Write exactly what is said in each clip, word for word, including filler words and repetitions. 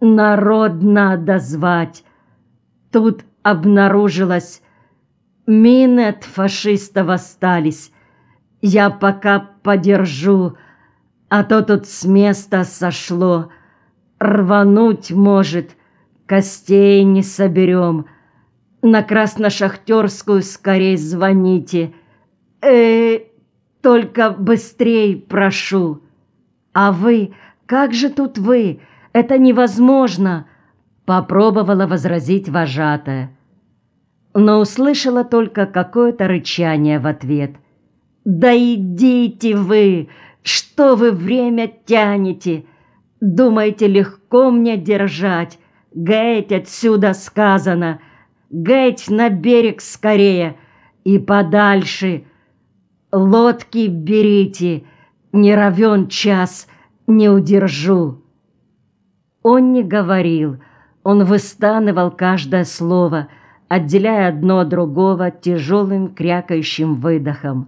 Народ надо звать. Тут обнаружилось, мины от фашистов остались. Я пока подержу, а то тут с места сошло. Рвануть может, костей не соберем. На Красношахтерскую скорей звоните. Э, только быстрей прошу. А вы, как же тут вы? Это невозможно, попробовала возразить вожатая, но услышала только какое-то рычание в ответ. Да идите вы, что вы время тянете? Думаете, легко мне держать? Геть отсюда сказано, геть на берег скорее и подальше. Лодки берите, не равен час, не удержу. Он не говорил, он выстанывал каждое слово, отделяя одно от другого тяжелым крякающим выдохом.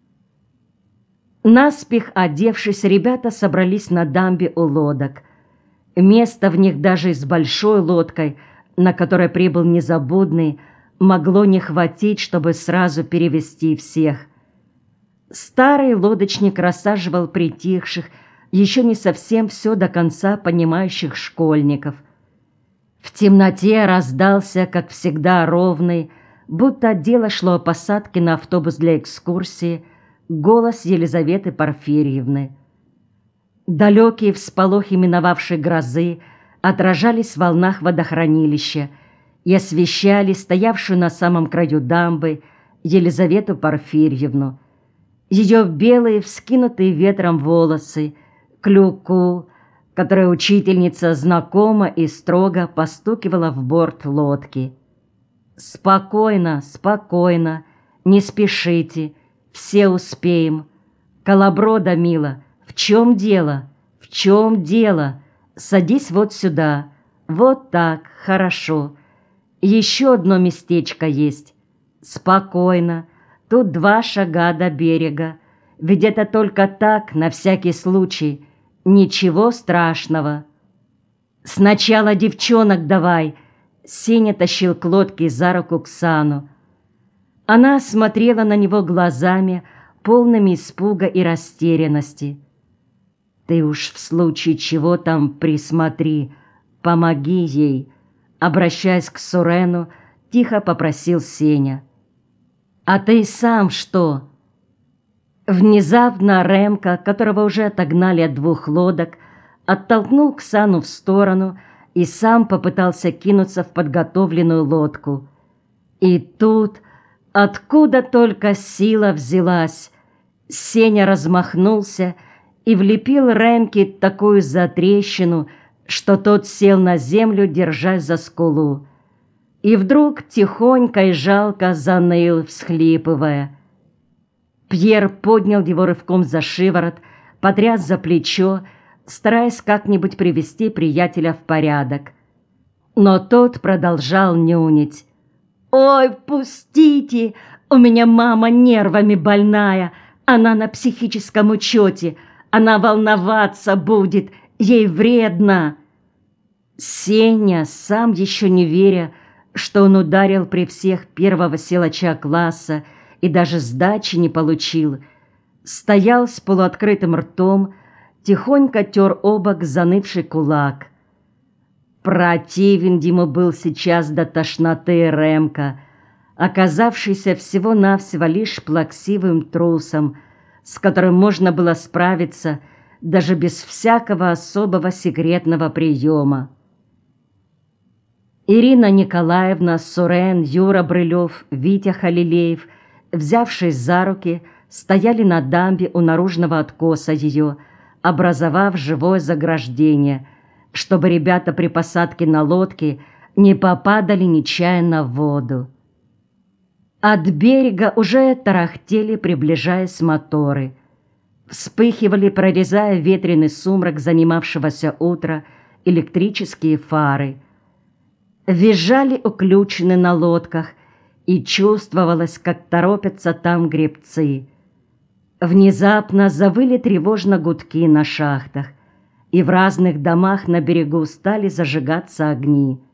Наспех одевшись, ребята собрались на дамбе у лодок. Место в них даже с большой лодкой, на которой прибыл Незабудный, могло не хватить, чтобы сразу перевести всех. Старый лодочник рассаживал притихших, еще не совсем все до конца понимающих школьников. В темноте раздался, как всегда, ровный, будто дело шло о посадке на автобус для экскурсии, голос Елизаветы Порфирьевны. Далекие всполохи миновавшей грозы отражались в волнах водохранилища и освещали стоявшую на самом краю дамбы Елизавету Порфирьевну. Ее белые, вскинутые ветром волосы, клюку, которой учительница знакомо и строго постукивала в борт лодки. «Спокойно, спокойно, не спешите, все успеем. Колоброда, мила, в чем дело? В чем дело? Садись вот сюда. Вот так, хорошо. Еще одно местечко есть. Спокойно, тут два шага до берега. Ведь это только так, на всякий случай. Ничего страшного. Сначала девчонок давай. Сеня тащил к лодке за руку Ксану. Она смотрела на него глазами, полными испуга и растерянности. Ты уж в случае чего там присмотри, помоги ей. Обращаясь к Сурену, тихо попросил Сеня. А ты сам что? Внезапно Ремка, которого уже отогнали от двух лодок, оттолкнул Ксану в сторону и сам попытался кинуться в подготовленную лодку. И тут, откуда только сила взялась, Сеня размахнулся и влепил Ремке такую затрещину, что тот сел на землю, держась за скулу. И вдруг тихонько и жалко заныл, всхлипывая. Пьер поднял его рывком за шиворот, потряс за плечо, стараясь как-нибудь привести приятеля в порядок. Но тот продолжал нюнить. «Ой, пустите! У меня мама нервами больная, она на психическом учете, она волноваться будет, ей вредно!» Сеня, сам еще не веря, что он ударил при всех первого силача класса и даже сдачи не получил, стоял с полуоткрытым ртом, тихонько тер обок занывший кулак. Противен ему был сейчас до тошноты Ремка, оказавшийся всего-навсего лишь плаксивым трусом, с которым можно было справиться даже без всякого особого секретного приема. Ирина Николаевна, Сурен, Юра Брылев, Витя Халилеев, взявшись за руки, стояли на дамбе у наружного откоса ее, образовав живое заграждение, чтобы ребята при посадке на лодке не попадали нечаянно в воду. От берега уже тарахтели, приближаясь моторы. Вспыхивали, прорезая ветреный сумрак занимавшегося утра, электрические фары. Визжали уключены на лодках, и чувствовалось, как торопятся там гребцы. Внезапно завыли тревожно гудки на шахтах, и в разных домах на берегу стали зажигаться огни.